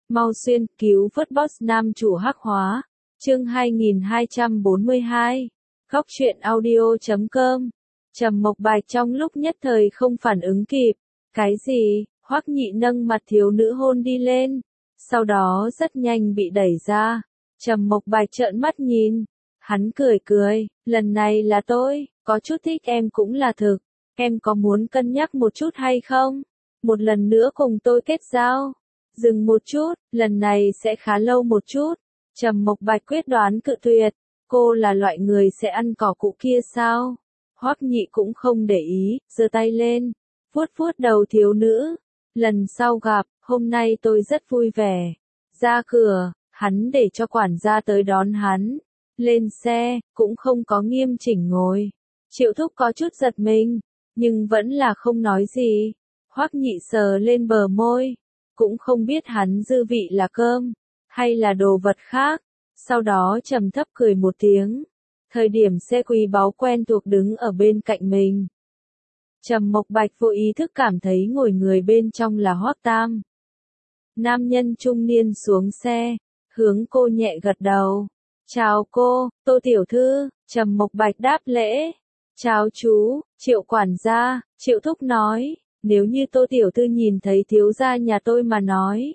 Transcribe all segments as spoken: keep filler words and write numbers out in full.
Mau xuyên, cứu vớt boss nam chủ hắc hóa. Chương hai nghìn hai trăm bốn mươi hai. Góc truyện audio chấm com. Trầm Mộc Bạch trong lúc nhất thời không phản ứng kịp. Cái gì? Hoắc Nhị nâng mặt thiếu nữ hôn đi lên, sau đó rất nhanh bị đẩy ra. Trầm Mộc Bạch trợn mắt nhìn, hắn cười cười, lần này là tôi, có chút thích em cũng là thực, em có muốn cân nhắc một chút hay không? Một lần nữa cùng tôi kết giao. Dừng một chút, lần này sẽ khá lâu một chút. Trầm Mộc Bạch quyết đoán cự tuyệt, cô là loại người sẽ ăn cỏ cụ kia sao? Hoắc Nhị cũng không để ý, giơ tay lên, vuốt vuốt đầu thiếu nữ. Lần sau gặp, hôm nay tôi rất vui vẻ. Ra cửa, hắn để cho quản gia tới đón hắn. Lên xe, cũng không có nghiêm chỉnh ngồi. Triệu Thúc có chút giật mình, nhưng vẫn là không nói gì. Hoắc Nhị sờ lên bờ môi, cũng không biết hắn dư vị là cơm, hay là đồ vật khác. Sau đó trầm thấp cười một tiếng. Thời điểm xe quý báu quen thuộc đứng ở bên cạnh mình. Trầm Mộc Bạch vô ý thức cảm thấy ngồi người bên trong là Hoắc Tam. Nam nhân trung niên xuống xe, hướng cô nhẹ gật đầu. Chào cô, Tô tiểu thư. Trầm Mộc Bạch đáp lễ. Chào chú, Triệu quản gia. Triệu Thúc nói, nếu như Tô tiểu thư nhìn thấy thiếu gia nhà tôi mà nói,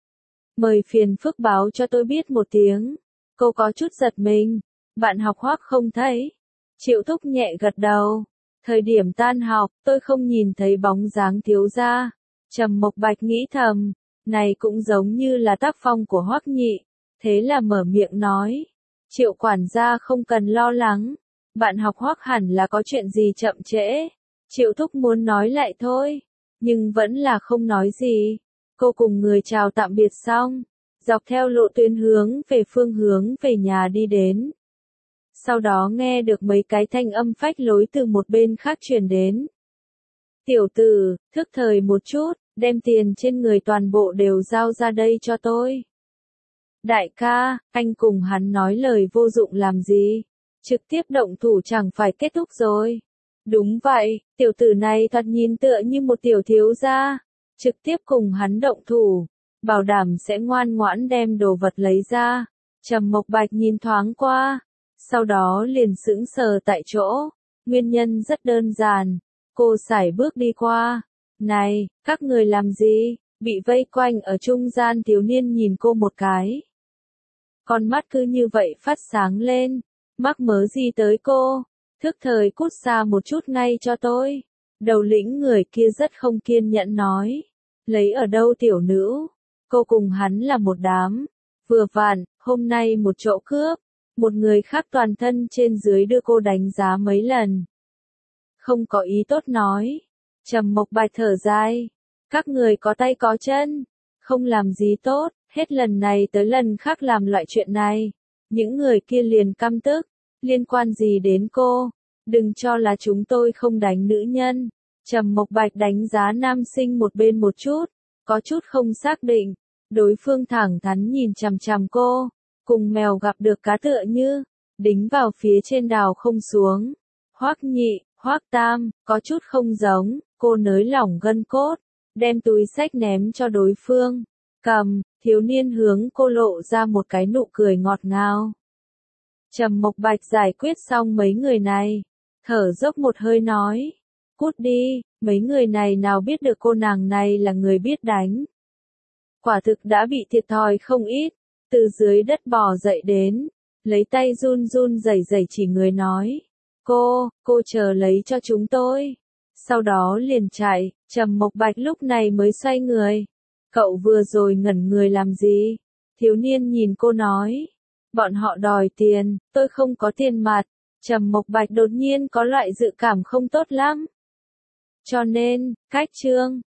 mời phiền phức báo cho tôi biết một tiếng. Cô có chút giật mình, bạn học Hoắc không thấy. Triệu Thúc nhẹ gật đầu. Thời điểm tan học, tôi không nhìn thấy bóng dáng thiếu gia. Trầm Mộc Bạch nghĩ thầm, này cũng giống như là tác phong của Hoắc Nhị. Thế là mở miệng nói, Triệu quản gia không cần lo lắng, bạn học Hoắc hẳn là có chuyện gì chậm trễ. Triệu Thúc muốn nói lại thôi, nhưng vẫn là không nói gì. Cô cùng người chào tạm biệt xong, dọc theo lộ tuyến hướng về phương hướng về nhà đi đến. Sau đó nghe được mấy cái thanh âm phách lối từ một bên khác truyền đến. Tiểu tử, thức thời một chút, đem tiền trên người toàn bộ đều giao ra đây cho tôi. Đại ca, anh cùng hắn nói lời vô dụng làm gì? Trực tiếp động thủ chẳng phải kết thúc rồi. Đúng vậy, tiểu tử này thoạt nhìn tựa như một tiểu thiếu gia. Trực tiếp cùng hắn động thủ, bảo đảm sẽ ngoan ngoãn đem đồ vật lấy ra. Trầm Mộc Bạch nhìn thoáng qua, sau đó liền sững sờ tại chỗ. Nguyên nhân rất đơn giản, cô sải bước đi qua. Này, các người làm gì? Bị vây quanh ở trung gian thiếu niên nhìn cô một cái. Con mắt cứ như vậy phát sáng lên. Mắc mớ gì tới cô? Thức thời cút xa một chút ngay cho tôi. Đầu lĩnh người kia rất không kiên nhẫn nói. Lấy ở đâu tiểu nữ? Cô cùng hắn là một đám. Vừa vặn, hôm nay một chỗ cướp. Một người khác toàn thân trên dưới đưa cô đánh giá mấy lần. Không có ý tốt nói. Trầm Mộc Bạch thở dài. Các người có tay có chân. Không làm gì tốt, hết lần này tới lần khác làm loại chuyện này. Những người kia liền căm tức. Liên quan gì đến cô? Đừng cho là chúng tôi không đánh nữ nhân. Trầm Mộc Bạch đánh giá nam sinh một bên một chút. Có chút không xác định. Đối phương thẳng thắn nhìn chằm chằm cô. Cùng mèo gặp được cá tựa như, đính vào phía trên đào không xuống. Hoắc Nhị, Hoắc Tam, có chút không giống, cô nới lỏng gân cốt, đem túi xách ném cho đối phương. Cầm, thiếu niên hướng cô lộ ra một cái nụ cười ngọt ngào. Trầm Mộc Bạch giải quyết xong mấy người này, thở dốc một hơi nói, cút đi, mấy người này nào biết được cô nàng này là người biết đánh. Quả thực đã bị thiệt thòi không ít. Từ dưới đất bò dậy đến, lấy tay run run rẩy rẩy chỉ người nói. Cô, cô chờ lấy cho chúng tôi. Sau đó liền chạy, Trầm Mộc Bạch lúc này mới xoay người. Cậu vừa rồi ngẩn người làm gì? Thiếu niên nhìn cô nói. Bọn họ đòi tiền, tôi không có tiền mặt. Trầm Mộc Bạch đột nhiên có loại dự cảm không tốt lắm. Cho nên, cách chương,